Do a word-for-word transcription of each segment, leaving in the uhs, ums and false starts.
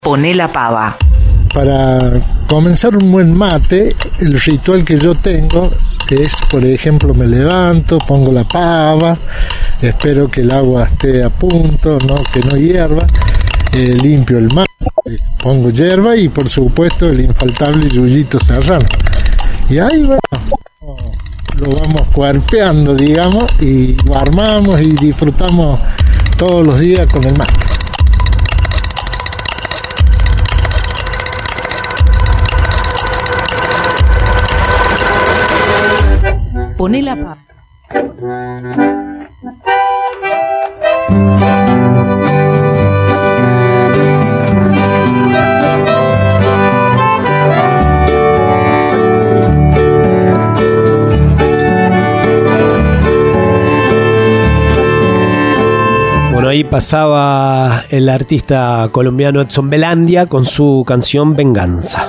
Poné la pava. Para comenzar un buen mate, el ritual que yo tengo es, por ejemplo, me levanto, pongo la pava, espero que el agua esté a punto, no que no hierva, eh, limpio el mate, pongo hierba y por supuesto el infaltable yuyito serrano. Y ahí, bueno, lo vamos cuerpeando, digamos, y lo armamos y disfrutamos todos los días con el mate. Poné la pava. Bueno, ahí pasaba el artista colombiano Edson Belandia con su canción Venganza.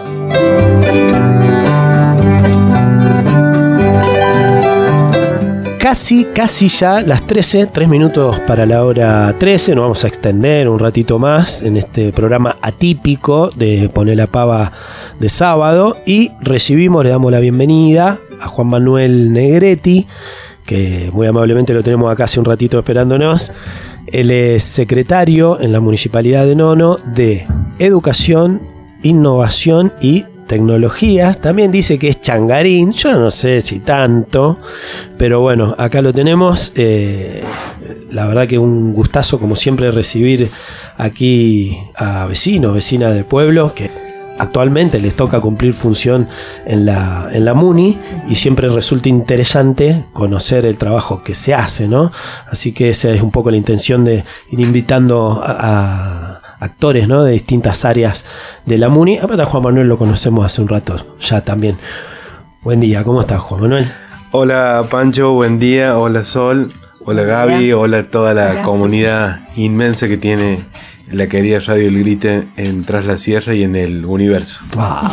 Casi, casi ya las trece, tres minutos para la hora trece. Nos vamos a extender un ratito más en este programa atípico de Poné la Pava de sábado. Y recibimos, le damos la bienvenida a Juan Manuel Negretti, que muy amablemente lo tenemos acá hace un ratito esperándonos. Él es secretario en la Municipalidad de Nono de Educación, Innovación y Tecnologías. También dice que es changarín, yo no sé si tanto, pero bueno, acá lo tenemos. Eh, la verdad que un gustazo, como siempre, recibir aquí a vecinos, vecinas del pueblo, que actualmente les toca cumplir función en la, en la Muni, y siempre resulta interesante conocer el trabajo que se hace, ¿no? Así que esa es un poco la intención de ir invitando a, a actores, ¿no?, de distintas áreas de la Muni. Aparte a Juan Manuel lo conocemos hace un rato ya también. Buen día, ¿cómo estás, Juan Manuel? Hola Pancho, buen día. Hola Sol, hola Gaby, hola a toda la hola. Comunidad inmensa que tiene la querida Radio El Grite en Tras la Sierra y en el universo. Wow.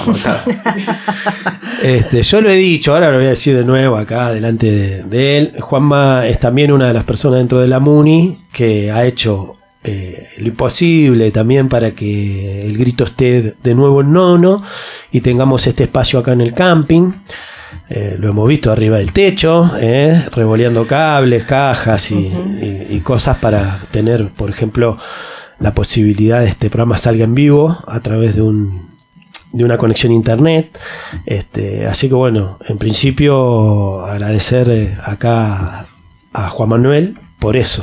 este, yo lo he dicho, ahora lo voy a decir de nuevo acá delante de, de él. Juanma es también una de las personas dentro de la Muni que ha hecho Eh, lo imposible también para que el grito esté de nuevo en Nono y tengamos este espacio acá en el camping. Eh, lo hemos visto arriba del techo, eh, revoleando cables, cajas y, uh-huh. y, y cosas para tener, por ejemplo, la posibilidad de este programa salga en vivo a través de un de una conexión a internet. Este, así que bueno, en principio agradecer eh, acá a Juan Manuel por eso.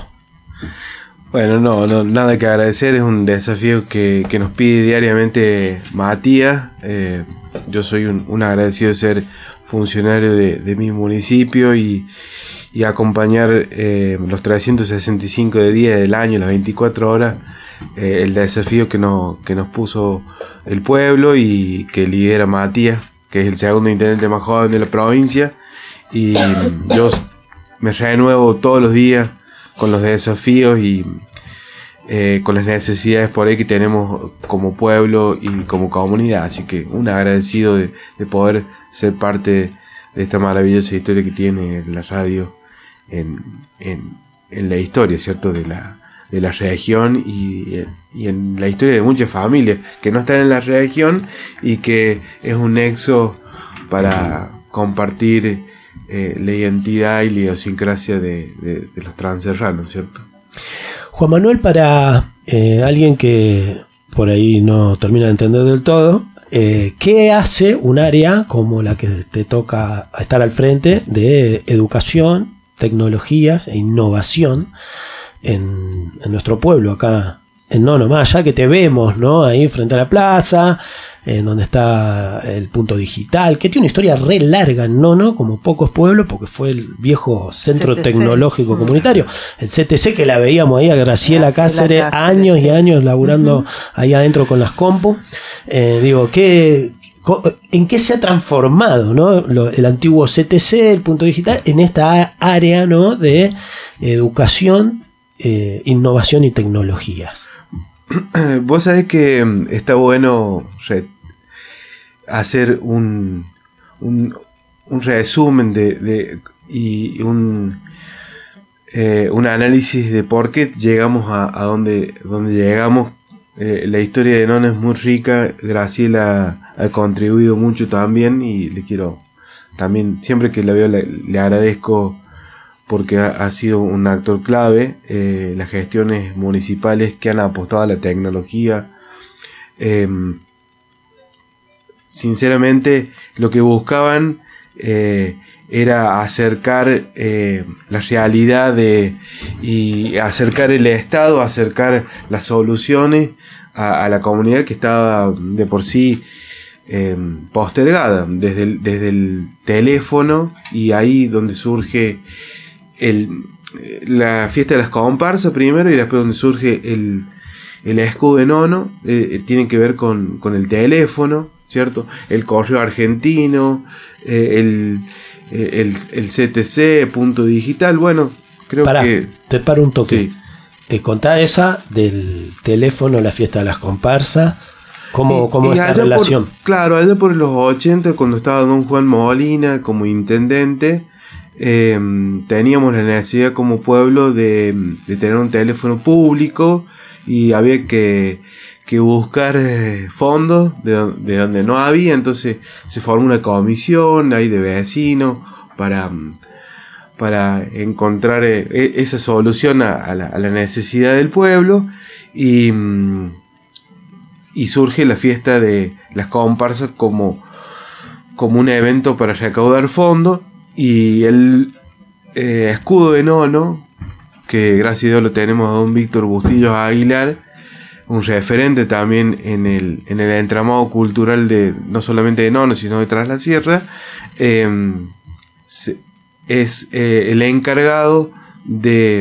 Bueno, no, no, nada que agradecer, es un desafío que, que nos pide diariamente Matías. Eh, yo soy un, un agradecido de ser funcionario de, de mi municipio y, y acompañar eh, los trescientos sesenta y cinco de días del año, las veinticuatro horas, eh, el desafío que, no, que nos puso el pueblo y que lidera Matías, que es el segundo intendente más joven de la provincia. Y yo me renuevo todos los días con los desafíos y eh, con las necesidades por ahí que tenemos como pueblo y como comunidad. Así que un agradecido de, de poder ser parte de esta maravillosa historia que tiene la radio en, en, en la historia, ¿cierto?, de la, de la región y, y en la historia de muchas familias que no están en la región y que es un nexo para compartir Eh, la identidad y la idiosincrasia de, de, de los transerranos, ¿cierto? Juan Manuel, para eh, alguien que por ahí no termina de entender del todo, eh, ¿qué hace un área como la que te toca estar al frente de educación, tecnologías e innovación en, en nuestro pueblo acá en Nono? Más allá que te vemos, ¿no?, ahí frente a la plaza, en donde está el punto digital, que tiene una historia re larga en Nono, como pocos pueblos, porque fue el viejo Centro C T C. Tecnológico Comunitario, el C T C, que la veíamos ahí a Graciela, Graciela Cáceres, Cáceres, años sí. y años laburando uh-huh. ahí adentro con las compu. Eh, digo, ¿qué, ¿en qué se ha transformado, ¿no?, Lo, el antiguo C T C, el punto digital, en esta área, ¿no?, de educación, eh, innovación y tecnologías? Vos sabés que está bueno re- hacer un, un, un resumen de, de y un eh, un análisis de por qué llegamos a, a donde, donde llegamos eh, la historia de Nono es muy rica. Graciela ha contribuido mucho también y le quiero también, siempre que la veo le, le agradezco porque ha, ha sido un actor clave. Eh, las gestiones municipales que han apostado a la tecnología, eh, sinceramente lo que buscaban eh, era acercar eh, la realidad de, y acercar el Estado, acercar las soluciones a, a la comunidad que estaba de por sí eh, postergada desde el, desde el teléfono, y ahí donde surge el, la fiesta de las comparsas primero, y después donde surge el, el escudo de Nono. Eh, tiene que ver con, con el teléfono, ¿cierto? El correo argentino, eh, el, el, el C T C, punto digital. Bueno, creo Pará, que... te paro un toque. Sí. Eh, contá esa del teléfono, la fiesta de las comparsas. ¿Cómo, Y- cómo y esa allá relación? por- claro, allá por los ochenta, cuando estaba don Juan Molina como intendente, eh, teníamos la necesidad como pueblo de, de tener un teléfono público, y había que, que buscar eh, fondos de, don- de donde no había. Entonces se formó una comisión ahí de vecinos para, para encontrar eh, e- esa solución a, a la, a la necesidad del pueblo. Y, mm, y surge la fiesta de las comparsas como, como un evento para recaudar fondos. Y el eh, escudo de Nono, que gracias a Dios lo tenemos a don Víctor Bustillos Aguilar, un referente también en el, en el entramado cultural de no solamente de Nono, sino de Tras la Sierra, eh, se- es eh, el encargado de,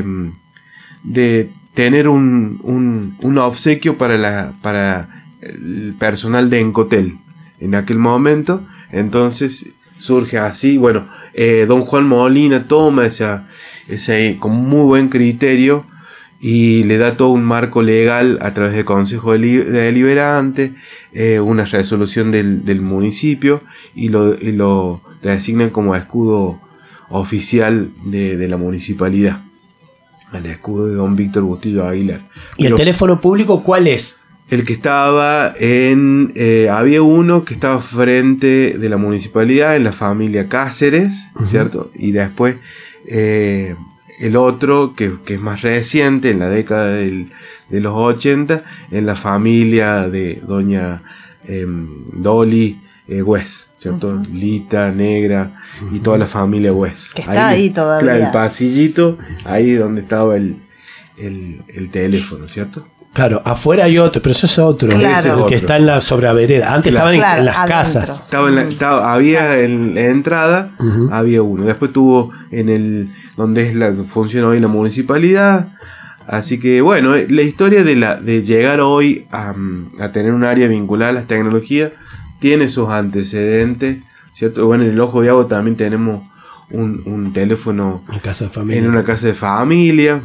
de tener un, un, un obsequio para, la, para el personal de Encotel en aquel momento. Entonces surge así, bueno, eh, don Juan Molina toma esa, ese con muy buen criterio y le da todo un marco legal a través del Consejo Deli- Deliberante, eh, una resolución del, del municipio, y lo, y lo designan como escudo oficial de, de la municipalidad, el escudo de don Víctor Bustillo Aguilar. ¿Y el Pero teléfono público cuál es? el que estaba en... eh, había uno que estaba frente de la municipalidad en la familia Cáceres, Ujú. ¿cierto? Y después eh, el otro, que, que es más reciente, en la década del- de los ochenta, en la familia de doña eh, Dolly eh, West, ¿cierto? Lita, Negra y toda la familia West. Que está ahí todavía. Claro, el pasillito, ahí donde estaba el, el, el teléfono, ¿cierto? Claro, afuera hay otro, pero eso es otro. Claro. Ese es el Otro. que está en la sobrevereda. Antes Claro. estaban en- Claro, en, las adentro. casas. Estaba en la, estaba, había en la entrada, Ujú. había uno. Después tuvo en el donde es la funciona hoy la municipalidad. Así que bueno, eh, la historia de la de llegar hoy a, mm, a tener un área vinculada a las tecnologías tiene sus antecedentes, ¿cierto? Bueno, en el Ojo de Agua también tenemos un, un teléfono En casa de familia. en una casa de familia.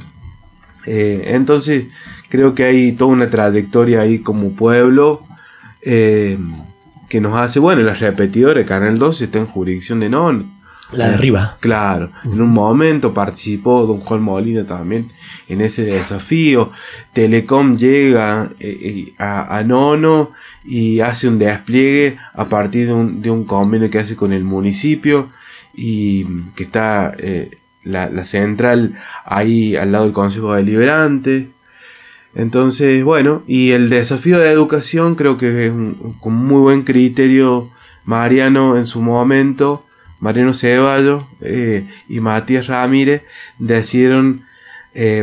Eh, entonces creo que hay toda una trayectoria ahí como pueblo, eh, que nos hace, bueno, la repetidora, Canal doce está en jurisdicción de Nono. La de arriba. Claro, en un momento participó don Juan Molina también en ese desafío. Telecom llega eh, eh, a, a Nono y hace un despliegue a partir de un, de un convenio que hace con el municipio, y que está eh, la, la central ahí al lado del Consejo Deliberante. Entonces, bueno, y el desafío de educación creo que es un, con muy buen criterio Mariano en su momento, Mariano Ceballos eh, y Matías Ramírez decidieron eh,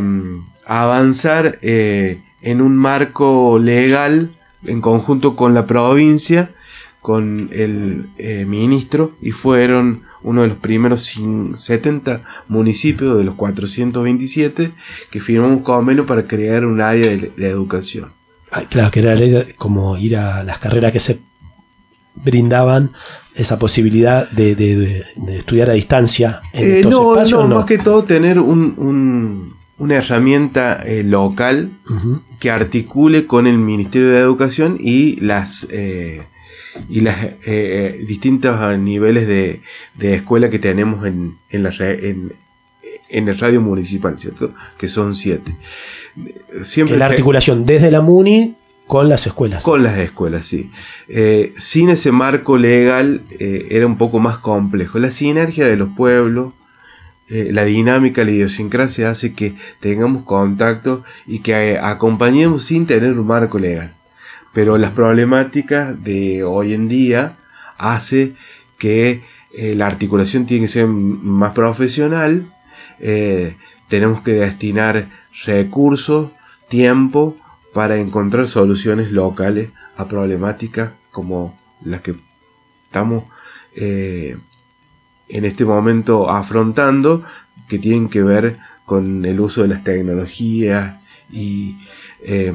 avanzar eh, en un marco legal en conjunto con la provincia, con el eh, ministro, y fueron uno de los primeros setenta municipios de los cuatrocientos veintisiete que firmó un convenio para crear un área de, de educación. Ay, claro, que era como ir a las carreras que se brindaban esa posibilidad de, de- de- de estudiar a distancia en Eh, estos no, espacios. no, No, más que todo tener un, un- una herramienta eh, local Ujú. que articule con el Ministerio de Educación y las eh, y las eh, eh, distintos niveles de, de escuela que tenemos en, en, la, re- en, en el radio municipal, ¿cierto? Que son siete. Siempre Que la articulación desde la MUNI con las escuelas. Con las escuelas, sí. Eh, sin ese marco legal eh, era un poco más complejo. La sinergia de los pueblos, eh, la dinámica, la idiosincrasia hace que tengamos contacto y que eh, acompañemos sin tener un marco legal. Pero las problemáticas de hoy en día hace que eh, la articulación tiene que ser más profesional. Eh, tenemos que destinar recursos, tiempo, para encontrar soluciones locales a problemáticas como las que estamos eh, en este momento afrontando, que tienen que ver con el uso de las tecnologías y eh,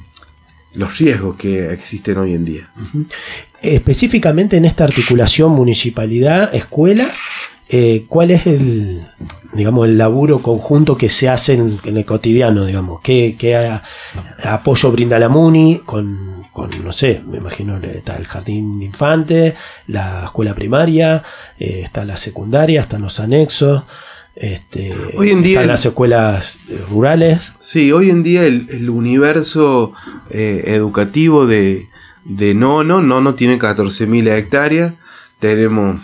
los riesgos que existen hoy en día. Uh-huh. Específicamente en esta articulación municipalidad, escuelas, eh, ¿cuál es el, digamos, el laburo conjunto que se hace en, en el cotidiano, digamos? ¿Qué, qué a, apoyo brinda la MUNI con, con, no sé, me imagino está el jardín de infantes, la escuela primaria, eh, está la secundaria, están los anexos, este, hoy en día están el, las escuelas rurales? Sí, hoy en día el, el universo eh, educativo de, de Nono, Nono tiene catorce mil hectáreas, tenemos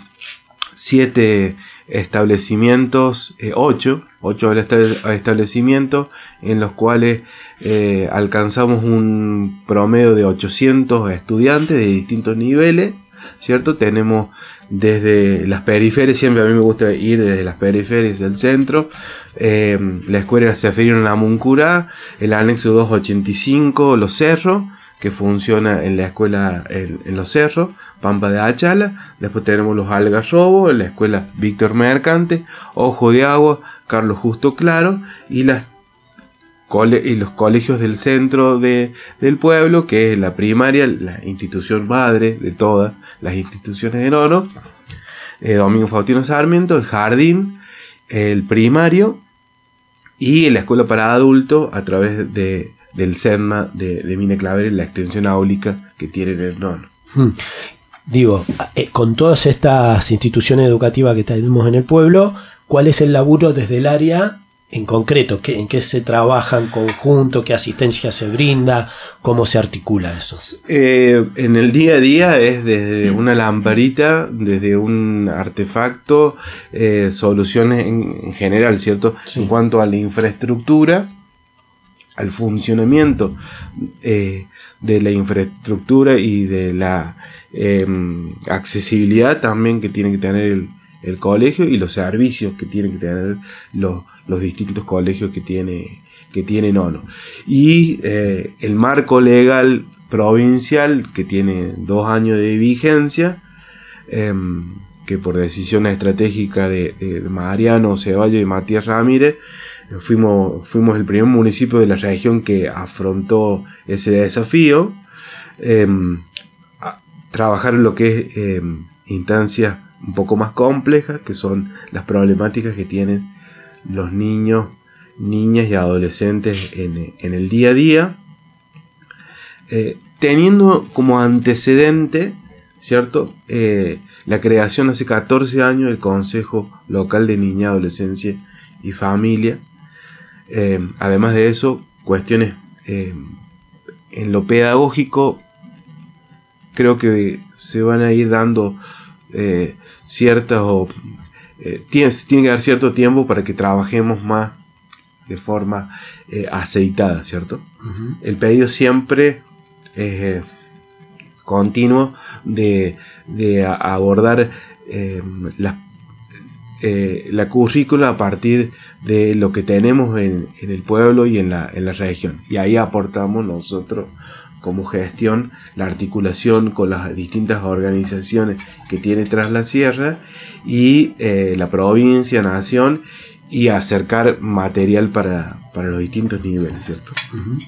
siete establecimientos, eh, ocho, ocho establecimientos en los cuales eh, alcanzamos un promedio de ochocientos estudiantes de distintos niveles, ¿cierto? Tenemos desde las periferias, siempre a mí me gusta ir desde las periferias del centro, eh, la escuela Seferino Namuncurá, el anexo doscientos ochenta y cinco, Los Cerros, que funciona en la escuela en, en Los Cerros, Pampa de Achala. Después tenemos los Algarrobos, la escuela Víctor Mercante, Ojo de Agua, Carlos Justo Claro, y, las cole, y los colegios del centro de, del pueblo, que es la primaria, la institución madre de todas las instituciones de Nono, eh, Domingo Faustino Sarmiento, el jardín, el primario y la escuela para adultos a través de del SEDMA de, de Mina Claveres, la extensión áulica que tienen en Nono. Hmm. Digo, eh, con todas estas instituciones educativas que tenemos en el pueblo, ¿cuál es el laburo desde el área en concreto? ¿Qué, ¿En qué se trabaja en conjunto? ¿Qué asistencia se brinda? ¿Cómo se articula eso? Eh, en el día a día es desde una lamparita, desde un artefacto, eh, soluciones en, en general, ¿cierto? Sí. En cuanto a la infraestructura, al funcionamiento eh, de la infraestructura y de la eh, accesibilidad también que tiene que tener el, el colegio y los servicios que tienen que tener los, los distintos colegios que tiene, que tiene Nono. Y eh, el marco legal provincial que tiene dos años de vigencia, eh, que por decisión estratégica de, de Mariano Ceballos y Matías Ramírez, Fuimos, fuimos el primer municipio de la región que afrontó ese desafío, eh, a trabajar en lo que es eh, instancias un poco más complejas, que son las problemáticas que tienen los niños, niñas y adolescentes en, en el día a día, eh, teniendo como antecedente, ¿cierto? Eh, la creación hace catorce años del Consejo Local de Niña, Adolescencia y Familia. Eh, además de eso, cuestiones eh, en lo pedagógico, creo que se van a ir dando eh, ciertas o eh, tiene, tiene que dar cierto tiempo para que trabajemos más de forma eh, aceitada, ¿cierto? Uh-huh. El pedido siempre es eh, continuo de, de abordar eh, las Eh, la currícula a partir de lo que tenemos en, en el pueblo y en la, en la región, y ahí aportamos nosotros como gestión la articulación con las distintas organizaciones que tiene Tras la Sierra y eh, la provincia, nación, y acercar material para, para los distintos niveles, ¿cierto? Uh-huh.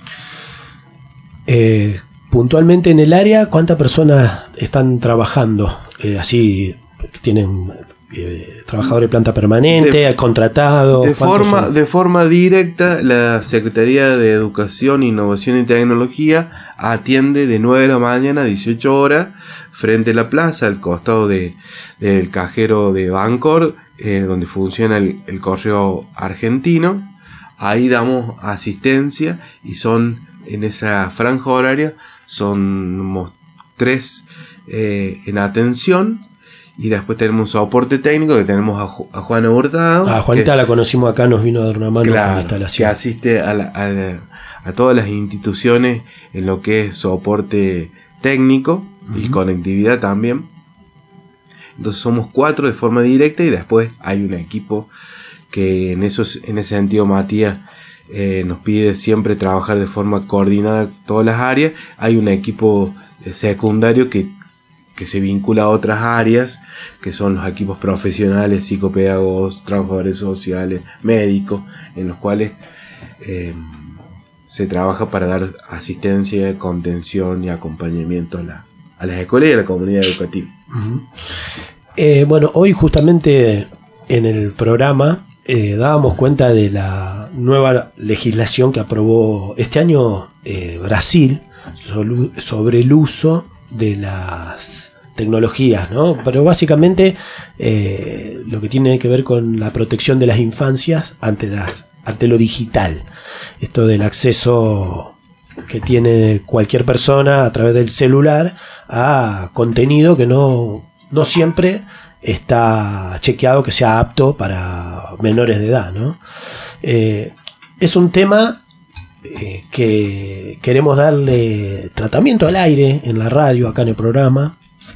eh, puntualmente en el área, ¿cuántas personas están trabajando? Eh, así tienen Eh, trabajadores de planta permanente, de, contratado. De forma, de forma directa, la Secretaría de Educación, Innovación y Tecnología atiende de nueve de la mañana a dieciocho horas frente a la plaza, al costado de, del cajero de Bancor, eh, donde funciona el, el correo argentino. Ahí damos asistencia y son en esa franja horaria somos tres eh, en atención. Y después tenemos un soporte técnico que tenemos a, Ju- a Juana Hurtado. A Juanita que, la conocimos acá, nos vino a dar una mano claro, en la instalación. que asiste a, la, a, la, a todas las instituciones en lo que es soporte técnico uh-huh. y conectividad también. Entonces somos cuatro de forma directa y después hay un equipo que en, esos, en ese sentido Matías eh, nos pide siempre trabajar de forma coordinada todas las áreas. Hay un equipo eh, secundario que que se vincula a otras áreas, que son los equipos profesionales, psicopedagogos, trabajadores sociales, médicos, en los cuales eh, se trabaja para dar asistencia, contención y acompañamiento a, la, a las escuelas y a la comunidad educativa. Uh-huh. Eh, bueno, hoy justamente en el programa eh, dábamos cuenta de la nueva legislación que aprobó este año eh, Brasil sobre el uso de las tecnologías, ¿no? Pero básicamente eh, lo que tiene que ver con la protección de las infancias ante las ante lo digital. Esto del acceso que tiene cualquier persona a través del celular a contenido que no, no siempre está chequeado que sea apto para menores de edad, ¿no? Eh, es un tema Eh, que queremos darle tratamiento al aire en la radio, acá en el programa.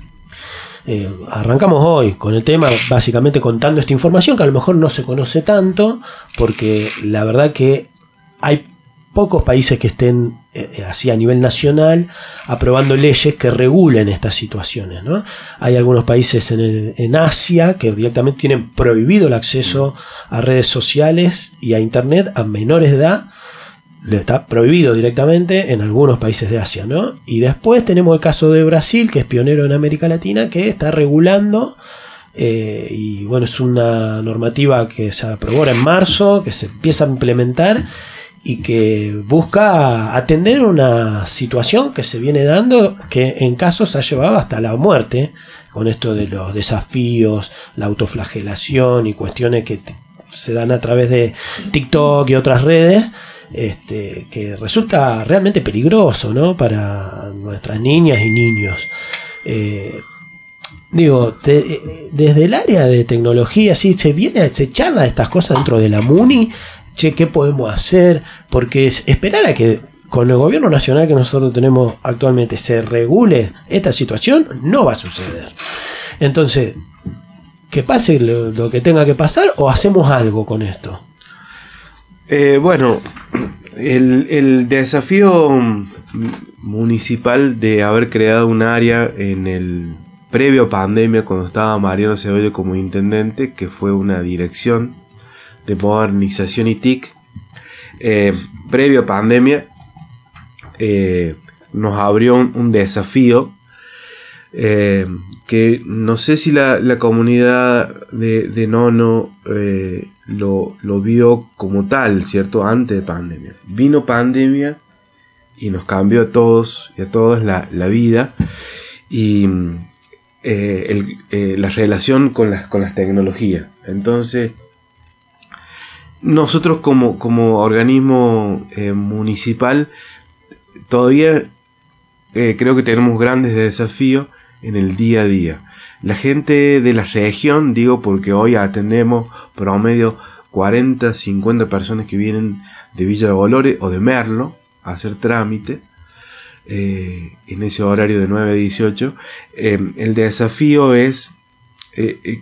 Eh, arrancamos hoy con el tema básicamente contando esta información que a lo mejor no se conoce tanto, porque la verdad que hay pocos países que estén eh, así a nivel nacional aprobando leyes que regulen estas situaciones, ¿no? Hay algunos países en, el, en Asia que directamente tienen prohibido el acceso a redes sociales y a internet a menores de edad. Le está prohibido directamente en algunos países de Asia, ¿no? Y después tenemos el caso de Brasil, que es pionero en América Latina, que está regulando, eh, y bueno, es una normativa que se aprobó en marzo, que se empieza a implementar y que busca atender una situación que se viene dando, que en casos ha llevado hasta la muerte, con esto de los desafíos, la autoflagelación y cuestiones que t- se dan a través de TikTok y otras redes. Este, que resulta realmente peligroso, ¿no? Para nuestras niñas y niños. Eh, digo, te, desde el área de tecnología, sí, se viene, se charla de estas cosas dentro de la MUNI. Che, ¿qué podemos hacer? Porque es, esperar a que con el gobierno nacional que nosotros tenemos actualmente se regule esta situación no va a suceder. Entonces, que pase lo, lo que tenga que pasar o hacemos algo con esto. Eh, bueno, el, el desafío municipal de haber creado un área en el previo pandemia, cuando estaba Mariano Ceballos como intendente, que fue una dirección de modernización y T I C, eh, previo a pandemia, eh, nos abrió un, un desafío eh, que no sé si la, la comunidad de, de Nono eh, lo, lo vio como tal, ¿cierto? Antes de pandemia. Vino pandemia y nos cambió a todos y a todas la, la vida y eh, el, eh, la relación con las, con las tecnologías. Entonces, nosotros como, como organismo eh, municipal todavía eh, creo que tenemos grandes desafíos en el día a día. La gente de la región, digo porque hoy atendemos promedio cuarenta, cincuenta personas que vienen de Villa Dolores o de Merlo a hacer trámite eh, en ese horario de nueve a dieciocho. Eh, el desafío es eh, eh,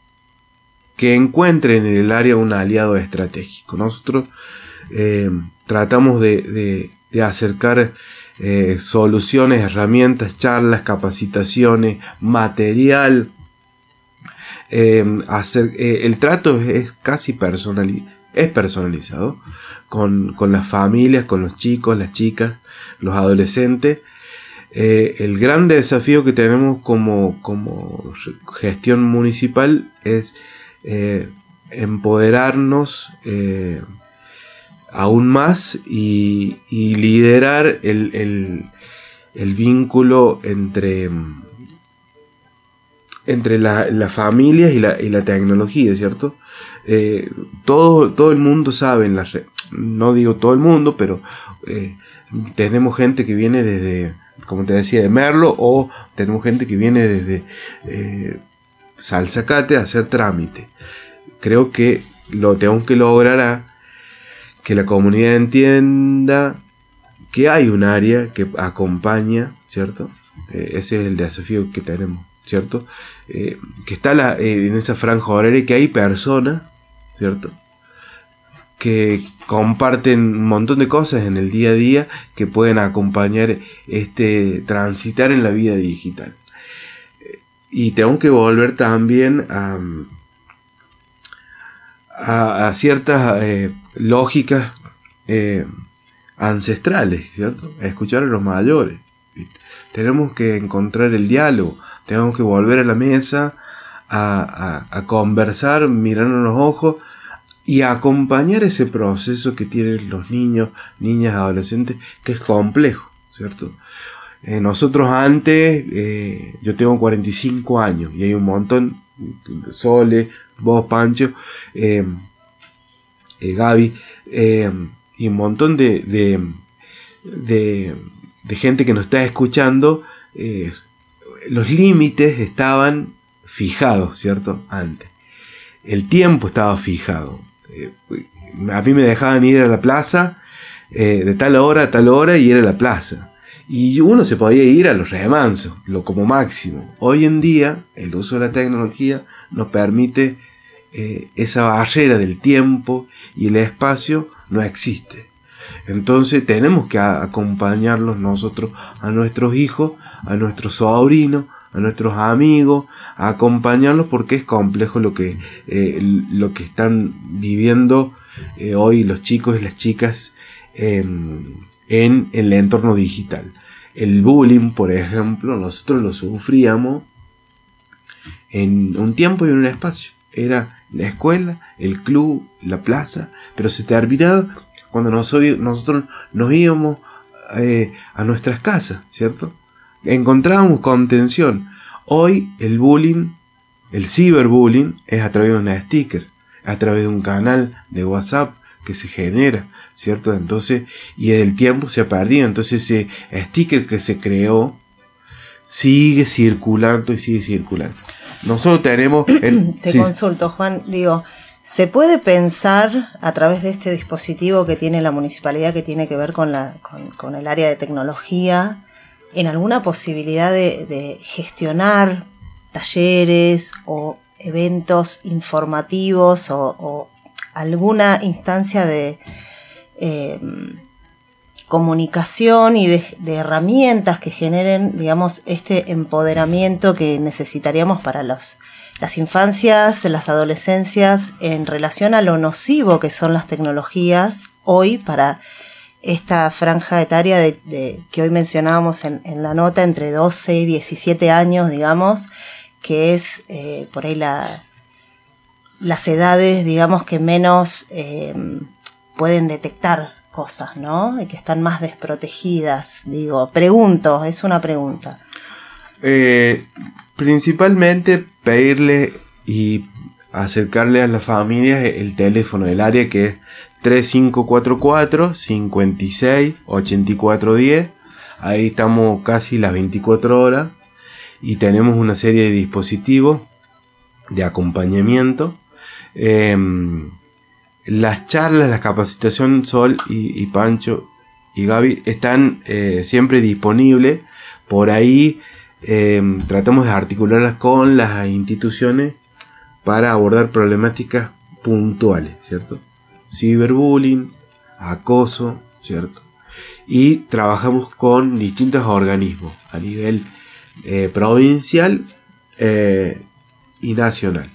que encuentren en el área un aliado estratégico. Nosotros eh, tratamos de, de, de acercar eh, soluciones, herramientas, charlas, capacitaciones, material. Eh, hacer, eh, el trato es, es casi personali- es personalizado con, con las familias, con los chicos, las chicas, los adolescentes. Eh, el gran desafío que tenemos como, como gestión municipal es eh, empoderarnos eh, aún más y, y liderar el, el, el vínculo entre entre las la familias y la, y la tecnología, ¿cierto? Eh, todo, todo el mundo sabe, en la re- no digo todo el mundo, pero eh, tenemos gente que viene desde, como te decía, de Merlo, o tenemos gente que viene desde eh, Salzacate a hacer trámite. Creo que lo tenemos que lograr a que la comunidad entienda que hay un área que acompaña, ¿cierto? Eh, ese es el desafío que tenemos, ¿cierto? Eh, que está la, eh, en esa franja horaria, que hay personas, ¿cierto?, que comparten un montón de cosas en el día a día que pueden acompañar este transitar en la vida digital. Y tenemos que volver también a, a, a ciertas eh, lógicas eh, ancestrales, ¿cierto? A escuchar a los mayores. Tenemos que encontrar el diálogo, tenemos que volver a la mesa a, a, a conversar, mirarnos los ojos y a acompañar ese proceso que tienen los niños, niñas, adolescentes, que es complejo, ¿cierto? Eh, nosotros antes, eh, yo tengo cuarenta y cinco años y hay un montón, Sole, vos, Pancho, eh, eh, Gaby, eh, y un montón de, de, de, de gente que nos está escuchando. Eh, los límites estaban fijados, ¿cierto? Antes. El tiempo estaba fijado. Eh, a mí me dejaban ir a la plaza eh, de tal hora a tal hora y era la plaza. Y uno se podía ir a los remansos, lo como máximo. Hoy en día, el uso de la tecnología nos permite eh, esa barrera del tiempo y el espacio no existe. Entonces tenemos que a- acompañarlos nosotros a nuestros hijos, a nuestros sobrinos, a nuestros amigos, a acompañarlos porque es complejo lo que, eh, lo que están viviendo eh, hoy los chicos y las chicas eh, en el entorno digital. El bullying, por ejemplo, nosotros lo sufríamos en un tiempo y en un espacio. Era la escuela, el club, la plaza, pero se terminaba cuando nosotros, nosotros nos íbamos eh, a nuestras casas, ¿cierto? Encontrábamos contención. Hoy el bullying, el ciberbullying, es a través de una sticker, a través de un canal de WhatsApp que se genera, ¿cierto? Entonces, y el tiempo se ha perdido. Entonces ese sticker que se creó sigue circulando y sigue circulando. Nosotros tenemos... El, Te sí. consulto, Juan, digo, ¿se puede pensar a través de este dispositivo que tiene la municipalidad, que tiene que ver con, la, con, con el área de tecnología, en alguna posibilidad de, de gestionar talleres o eventos informativos o, o alguna instancia de eh, comunicación y de, de herramientas que generen, digamos, este empoderamiento que necesitaríamos para los, las infancias, las adolescencias, en relación a lo nocivo que son las tecnologías hoy para esta franja etaria de, de, que hoy mencionábamos en, en la nota, entre doce y diecisiete años, digamos, que es eh, por ahí la, las edades, digamos, que menos eh, pueden detectar cosas, ¿no? Y que están más desprotegidas. Digo, pregunto, es una pregunta. Eh, principalmente pedirle y acercarle a las familias el teléfono del área, que es tres cinco cuatro cuatro, cinco seis, ocho cuatro uno cero. Ahí estamos casi las veinticuatro horas y tenemos una serie de dispositivos de acompañamiento. Eh, las charlas, la capacitación, Sol y, y Pancho y Gaby están eh, siempre disponibles. Por ahí eh, tratamos de articularlas con las instituciones para abordar problemáticas puntuales, ¿cierto? Ciberbullying, acoso, ¿cierto? Y trabajamos con distintos organismos a nivel eh, provincial eh, y nacional.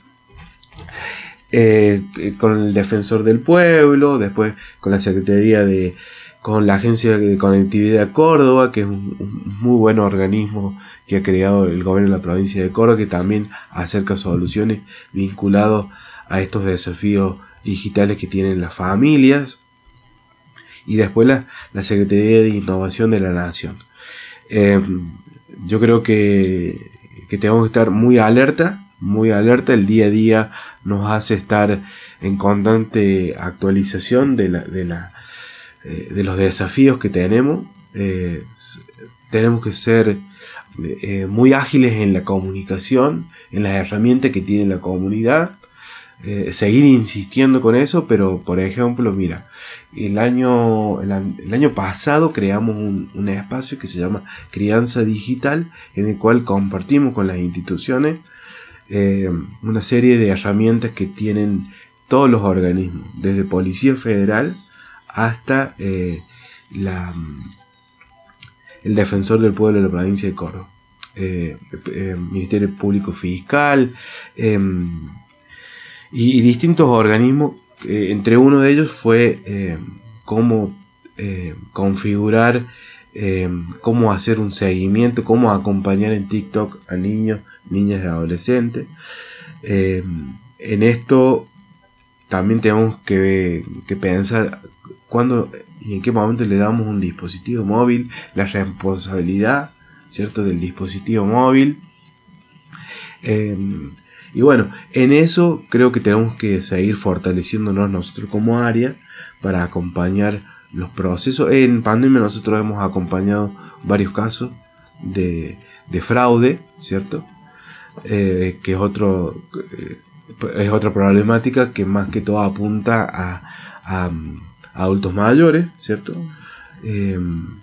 Eh, con el Defensor del Pueblo, después con la Secretaría de, con la Agencia de Conectividad Córdoba, que es un, un muy buen organismo que ha creado el gobierno de la provincia de Córdoba, que también acerca soluciones vinculadas a estos desafíos digitales que tienen las familias, y después la, la Secretaría de Innovación de la Nación. Eh, yo creo que, que tenemos que estar muy alerta, muy alerta. El día a día nos hace estar en constante actualización de la, de la, eh, de los desafíos que tenemos. Eh, tenemos que ser eh, muy ágiles en la comunicación, en las herramientas que tiene la comunidad, eh, seguir insistiendo con eso, pero por ejemplo, mira, el año, el, el año pasado creamos un, un espacio que se llama Crianza Digital, en el cual compartimos con las instituciones eh, una serie de herramientas que tienen todos los organismos, desde Policía Federal hasta eh, la, el Defensor del Pueblo de la provincia de Córdoba, eh, eh, Ministerio Público Fiscal, eh, y, y distintos organismos. Eh, entre uno de ellos fue eh, cómo eh, configurar, eh, cómo hacer un seguimiento, cómo acompañar en TikTok a niños, niñas y adolescentes. Eh, en esto también tenemos que, que pensar cuándo y en qué momento le damos un dispositivo móvil, la responsabilidad, ¿cierto?, del dispositivo móvil. Eh, y bueno, en eso creo que tenemos que seguir fortaleciéndonos nosotros como área para acompañar los procesos. En pandemia nosotros hemos acompañado varios casos de, de fraude, ¿cierto? Eh, que es otro eh, es otra problemática que más que todo apunta a, a, a adultos mayores, ¿cierto? Eh,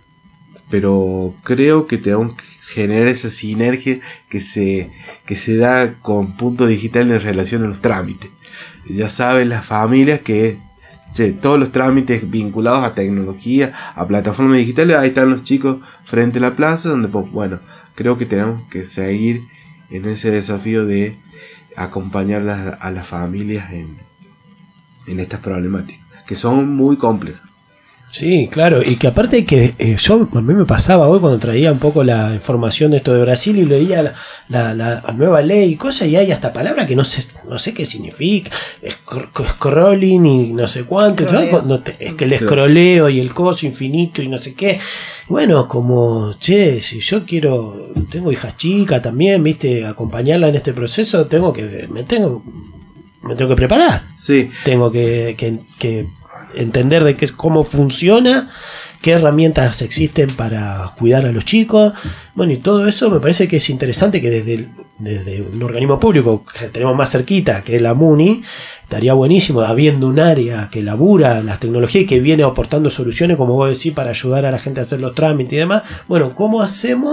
pero creo que tenemos que generar esa sinergia que se, que se da con Punto Digital en relación a los trámites. Ya saben las familias que che, todos los trámites vinculados a tecnología, a plataformas digitales, ahí están los chicos frente a la plaza, donde pues, bueno, creo que tenemos que seguir en ese desafío de acompañar a, a las familias en, en estas problemáticas, que son muy complejas. Sí, claro, y que aparte que eh, yo a mí me pasaba hoy cuando traía un poco la información de esto de Brasil y leía la, la, la nueva ley y cosas, y hay hasta palabras que no sé no sé qué significa, Sc- scrolling y no sé cuánto, yo, no te, es que el escroleo y el coso infinito y no sé qué. Bueno, como, che, si yo quiero, tengo hijas chicas también, viste, acompañarla en este proceso, tengo que, me tengo, me tengo que preparar. Sí. Tengo que, que, que entender de qué es, cómo funciona, qué herramientas existen para cuidar a los chicos. Bueno, y todo eso me parece que es interesante que desde, el, desde un organismo público que tenemos más cerquita, que es la MUNI, estaría buenísimo, habiendo un área que labura las tecnologías y que viene aportando soluciones, como vos decís, para ayudar a la gente a hacer los trámites y demás. Bueno, ¿cómo hacemos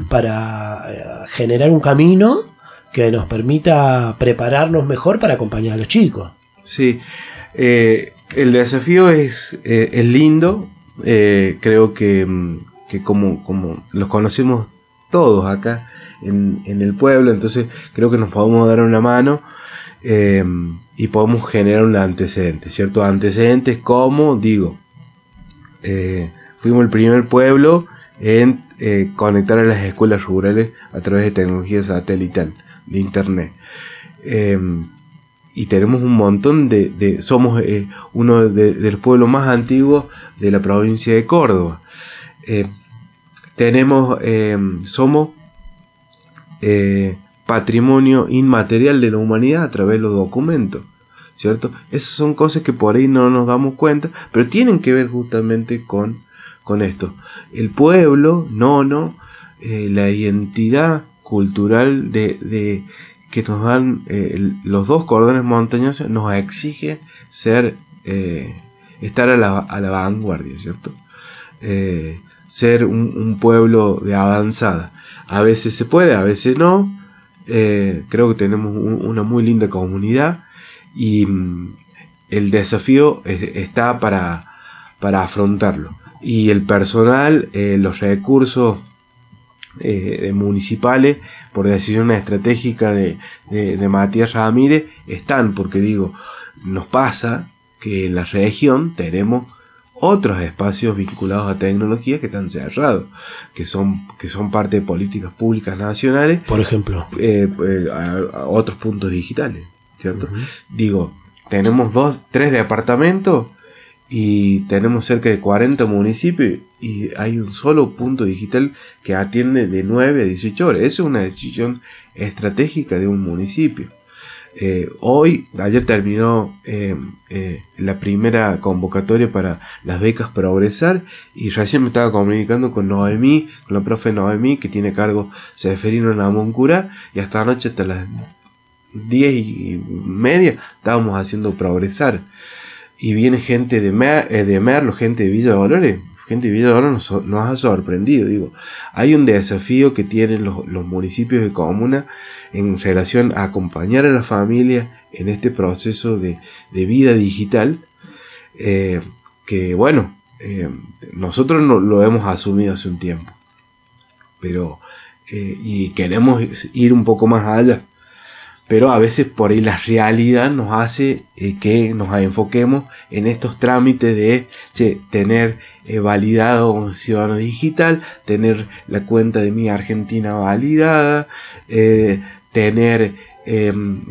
para generar un camino que nos permita prepararnos mejor para acompañar a los chicos? Sí, eh, el desafío es, eh, es lindo. Eh, creo que, que como, como los conocemos todos acá en, en el pueblo, entonces creo que nos podemos dar una mano eh, y podemos generar un antecedente, ¿cierto? Antecedentes como, digo, eh, fuimos el primer pueblo en eh, conectar a las escuelas rurales a través de tecnología satelital, de internet. Eh, Y tenemos un montón de... de somos eh, uno de, de los pueblos más antiguos de la provincia de Córdoba. Eh, tenemos... Eh, somos eh, patrimonio inmaterial de la humanidad a través de los documentos, ¿cierto? Esas son cosas que por ahí no nos damos cuenta, pero tienen que ver justamente con, con esto. El pueblo, nono, eh, la identidad cultural de... de que nos dan eh, los dos cordones montañosos, nos exige ser eh, estar a la, a la vanguardia, ¿cierto? Eh, ser un, un pueblo de avanzada. A veces se puede, a veces no. Eh, creo que tenemos un, una muy linda comunidad y mm, el desafío es, está para, para afrontarlo. Y el personal, eh, los recursos Eh, municipales, por decisión estratégica de, de, de Matías Ramírez, están, porque digo, nos pasa que en la región tenemos otros espacios vinculados a tecnología que están cerrados, que son, que son parte de políticas públicas nacionales, por ejemplo, eh, eh, a, a otros puntos digitales, ¿cierto? Uh-huh. Digo, tenemos dos, tres departamentos y tenemos cerca de cuarenta municipios y hay un solo punto digital que atiende de nueve a dieciocho horas. Eso es una decisión estratégica de un municipio. Eh, hoy, ayer terminó eh, eh, la primera convocatoria para las becas Progresar y recién me estaba comunicando con Noemí, con la profe Noemí, que tiene cargo Seferino Namuncurá, y hasta anoche, hasta las diez y media, estábamos haciendo Progresar. Y viene gente de, Mer, eh, de Merlo, gente de Villa Dolores. Gente de Villa Dolores nos, nos ha sorprendido. Digo, hay un desafío que tienen los, los municipios de comuna en relación a acompañar a la familia en este proceso de, de vida digital, eh, que bueno, eh, nosotros no, lo hemos asumido hace un tiempo, pero eh, y queremos ir un poco más allá, pero a veces por ahí la realidad nos hace eh, que nos enfoquemos en estos trámites de che, tener eh, validado un ciudadano digital, tener la cuenta de Mi Argentina validada, eh, tener eh,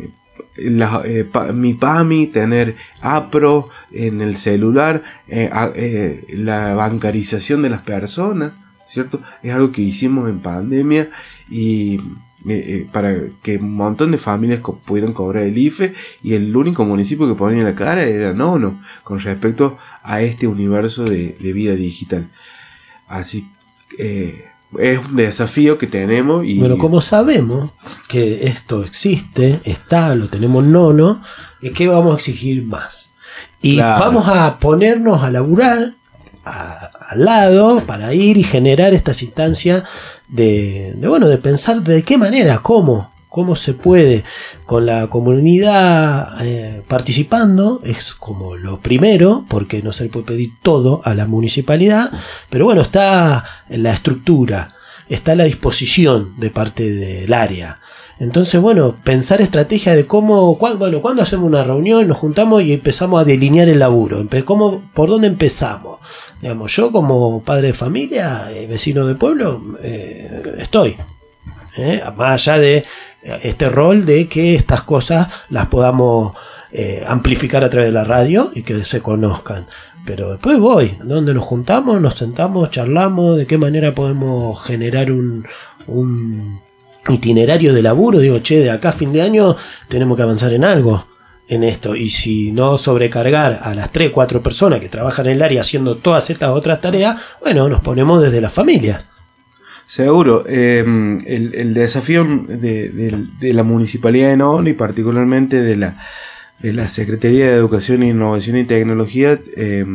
la, eh, pa, mi PAMI, tener APRO en el celular, eh, a, eh, la bancarización de las personas, ¿cierto? Es algo que hicimos en pandemia y Eh, para que un montón de familias co- pudieran cobrar el I F E, y el único municipio que ponía la cara era Nono con respecto a este universo de, de vida digital. Así eh, es un desafío que tenemos y bueno, como sabemos que esto existe, está, lo tenemos Nono, ¿qué vamos a exigir más? Y claro, vamos a ponernos a laburar a, al lado para ir y generar estas instancias de, de, bueno, de pensar de qué manera, cómo, cómo se puede, con la comunidad eh, participando, es como lo primero, porque no se le puede pedir todo a la municipalidad, pero bueno, está en la estructura, está la disposición de parte del área. Entonces, bueno, pensar estrategia de cómo, cuál, bueno, cuando hacemos una reunión, nos juntamos y empezamos a delinear el laburo. ¿Cómo, por dónde empezamos? Digamos, yo como padre de familia, eh, vecino de pueblo, eh, estoy. ¿eh? Más allá de este rol de que estas cosas las podamos eh, amplificar a través de la radio y que se conozcan. Pero después voy, donde nos juntamos, nos sentamos, charlamos, de qué manera podemos generar un... un itinerario de laburo. Digo, che, de acá a fin de año tenemos que avanzar en algo en esto, y si no sobrecargar a las tres, cuatro personas que trabajan en el área haciendo todas estas otras tareas, bueno, nos ponemos desde las familias. seguro, eh, el, el desafío de, de, de la Municipalidad de Nono y particularmente de la, de la Secretaría de Educación, Innovación y Tecnología eh,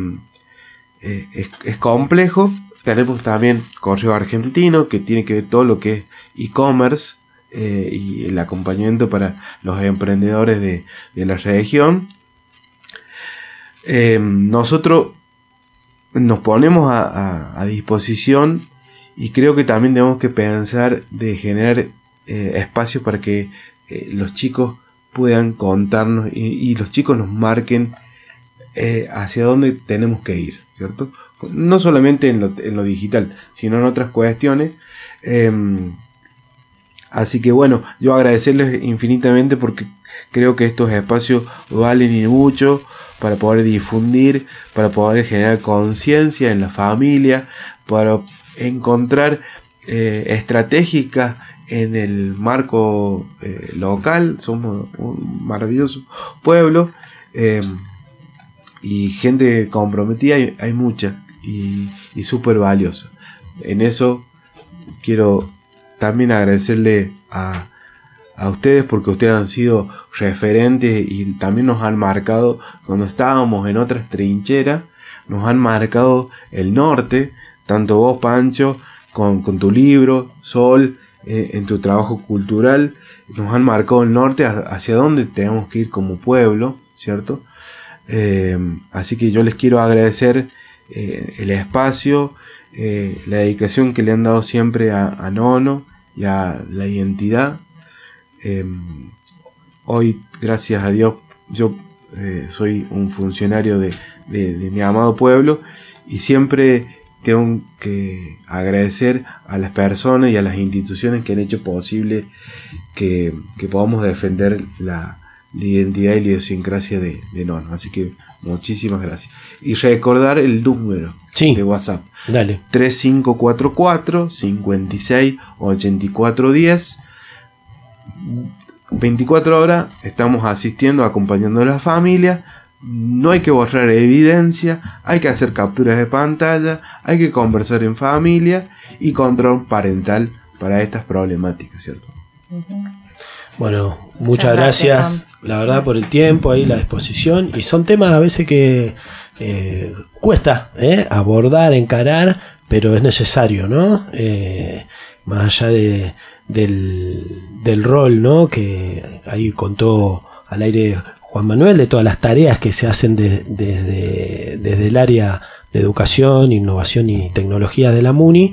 eh, es, es complejo. Tenemos también Correo Argentino, que tiene que ver todo lo que es e-commerce eh, y el acompañamiento para los emprendedores de, de la región. Eh, nosotros nos ponemos a, a, a disposición, y creo que también tenemos que pensar de generar eh, espacios para que eh, los chicos puedan contarnos y, y los chicos nos marquen eh, hacia dónde tenemos que ir, ¿cierto? No solamente en lo, en lo digital, sino en otras cuestiones. Eh, así que bueno, yo agradecerles infinitamente porque creo que estos espacios valen y mucho para poder difundir, para poder generar conciencia en la familia, para encontrar eh, estratégicas en el marco eh, local. Somos un maravilloso pueblo eh, y gente comprometida hay, hay mucha y, y súper valiosa. En eso quiero también agradecerle a, a ustedes, porque ustedes han sido referentes y también nos han marcado cuando estábamos en otras trincheras, nos han marcado el norte, tanto vos, Pancho, con, con tu libro, Sol, eh, en tu trabajo cultural, nos han marcado el norte hacia dónde tenemos que ir como pueblo, ¿cierto? Eh, así que yo les quiero agradecer eh, el espacio, eh, la dedicación que le han dado siempre a, a Nono y a la identidad. Eh, hoy, gracias a Dios, yo eh, soy un funcionario de, de, de mi amado pueblo, y siempre tengo que agradecer a las personas y a las instituciones que han hecho posible que, que podamos defender la, la identidad y la idiosincrasia de, de Nono. Así que muchísimas gracias. Y recordar el número sí, de WhatsApp. Dale. tres cinco cuatro cuatro, cinco seis, ocho cuatro uno cero. veinticuatro horas estamos asistiendo, acompañando a la familia. No hay que borrar evidencia, hay que hacer capturas de pantalla, hay que conversar en familia y control parental para estas problemáticas, ¿cierto? Bueno, muchas gracias, gracias la verdad, por el tiempo y la disposición. Y son temas a veces que eh, cuesta eh, abordar, encarar, pero es necesario, ¿no? Eh, más allá de, del, del rol, ¿no? Que ahí contó al aire Juan Manuel, de todas las tareas que se hacen de, de, de, desde el área de educación, innovación y tecnología de la MUNI.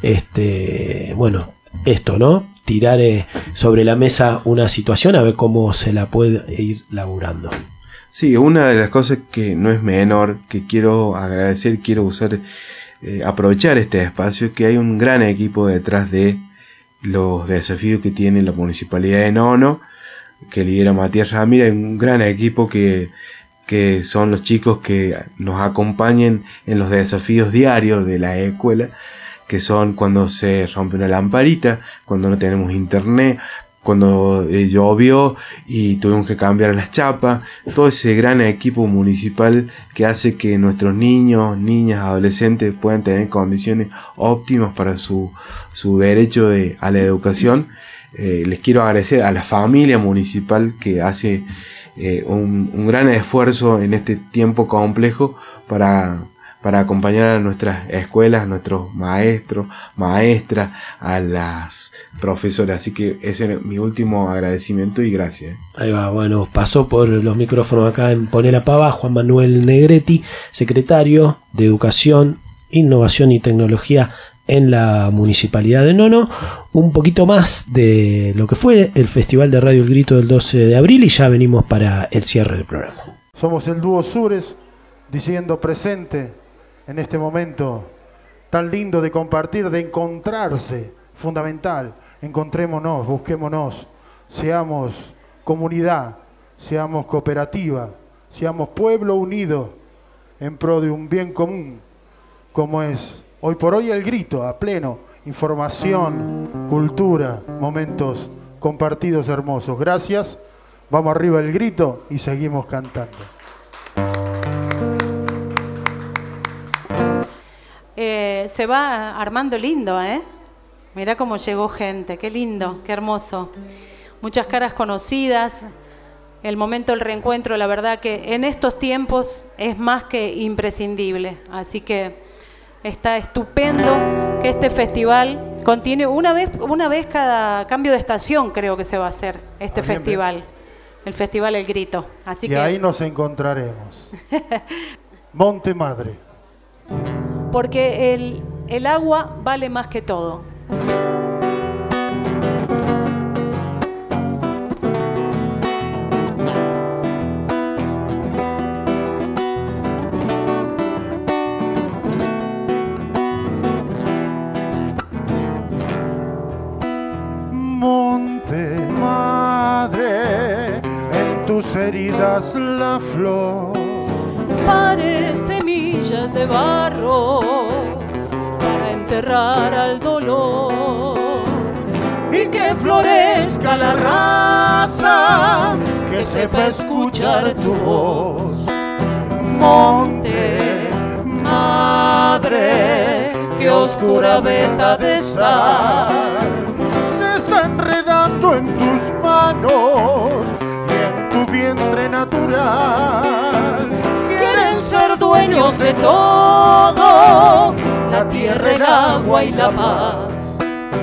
Este, bueno, esto, ¿no? Tirar eh, sobre la mesa una situación a ver cómo se la puede ir laburando. Sí, una de las cosas que no es menor, que quiero agradecer, quiero usar, eh, aprovechar este espacio, es que hay un gran equipo detrás de los desafíos que tiene la Municipalidad de Nono, que lidera Matías Ramírez. Hay un gran equipo que, que son los chicos que nos acompañan en los desafíos diarios de la escuela, que son cuando se rompe una lamparita, cuando no tenemos internet, cuando eh, llovió y tuvimos que cambiar las chapas. Todo ese gran equipo municipal que hace que nuestros niños, niñas, adolescentes puedan tener condiciones óptimas para su, su derecho de, a la educación. Eh, les quiero agradecer a la familia municipal que hace eh, un, un gran esfuerzo en este tiempo complejo para, para acompañar a nuestras escuelas, a nuestros maestros, maestras, a las profesoras. Así que ese es mi último agradecimiento y gracias. Ahí va, bueno, pasó por los micrófonos acá en Poné la Pava Juan Manuel Negretti, secretario de Educación, Innovación y Tecnología en la Municipalidad de Nono. Un poquito más de lo que fue el Festival de Radio El Grito del doce de abril y ya venimos para el cierre del programa. Somos el dúo Sures, diciendo presente en este momento tan lindo de compartir, de encontrarse, fundamental. Encontrémonos, busquémonos, seamos comunidad, seamos cooperativa, seamos pueblo unido en pro de un bien común, como es hoy por hoy El Grito, a pleno, información, cultura, momentos compartidos hermosos. Gracias, vamos arriba El Grito y seguimos cantando. Eh, se va armando lindo, ¿eh? Mirá cómo llegó gente, qué lindo, qué hermoso. Muchas caras conocidas, el momento del reencuentro, la verdad que en estos tiempos es más que imprescindible. Así que está estupendo que este festival continúe. Una vez, una vez cada cambio de estación creo que se va a hacer este También festival, bien. El Festival El Grito. Así y que ahí nos encontraremos. Monte Madre. Porque el, el agua vale más que todo. Monte Madre, en tus heridas la flor pare semillas de barro para enterrar al dolor y que florezca la raza que sepa escuchar tu voz. Monte Madre, que oscura veta de sal se está enredando en tus manos y en tu vientre natural. Ser dueños de todo, la tierra, el agua y la paz.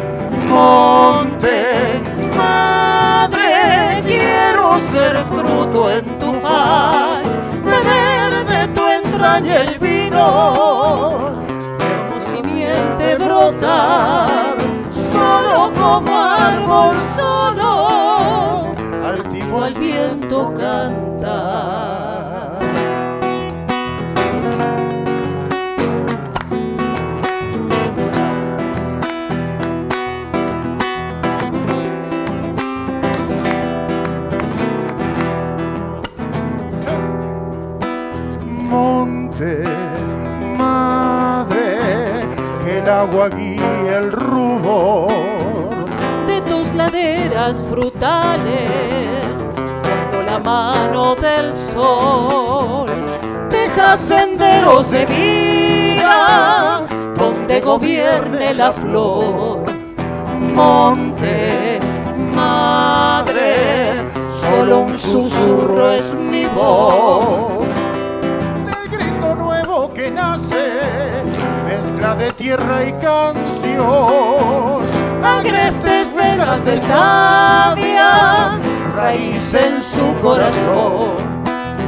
Monte Madre, quiero ser fruto en tu faz, beber de tu entraña el vino, como simiente brotar, solo como árbol solo, altivo al viento cantar. Monte Madre, que el agua guíe el rubor de tus laderas frutales, cuando la mano del sol deja senderos de vida donde gobierne la flor. Monte, madre, solo un susurro es mi voz. Del grito nuevo que nace, mezcla de tierra y canción, Agrestes venas de savia, raíz en su corazón.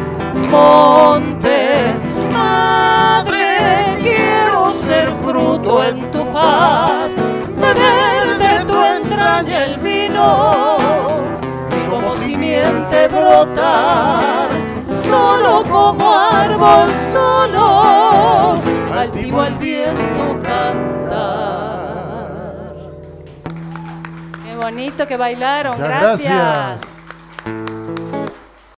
Monte, madre, quiero ser fruto en tu faz, beber de tu entraña el vino y como simiente brotar, solo como árbol solo, altivo al viento cantar. Qué bonito que bailaron, Muchas gracias. gracias.